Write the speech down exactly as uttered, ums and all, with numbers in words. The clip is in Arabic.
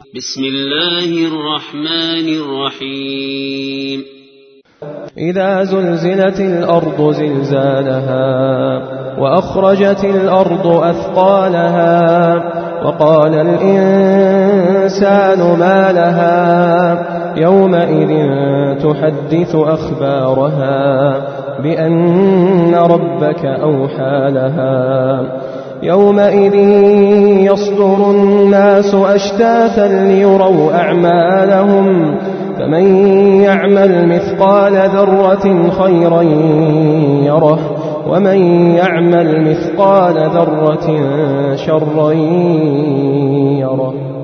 بسم الله الرحمن الرحيم إذا زلزلت الأرض زلزالها وأخرجت الأرض أثقالها وقال الإنسان ما لها يومئذ تحدث أخبارها بأن ربك أوحى لها يومئذ يصدر الناس أشتاتا ليروا أعمالهم فمن يعمل مثقال ذرة خيرا يره ومن يعمل مثقال ذرة شرا يره.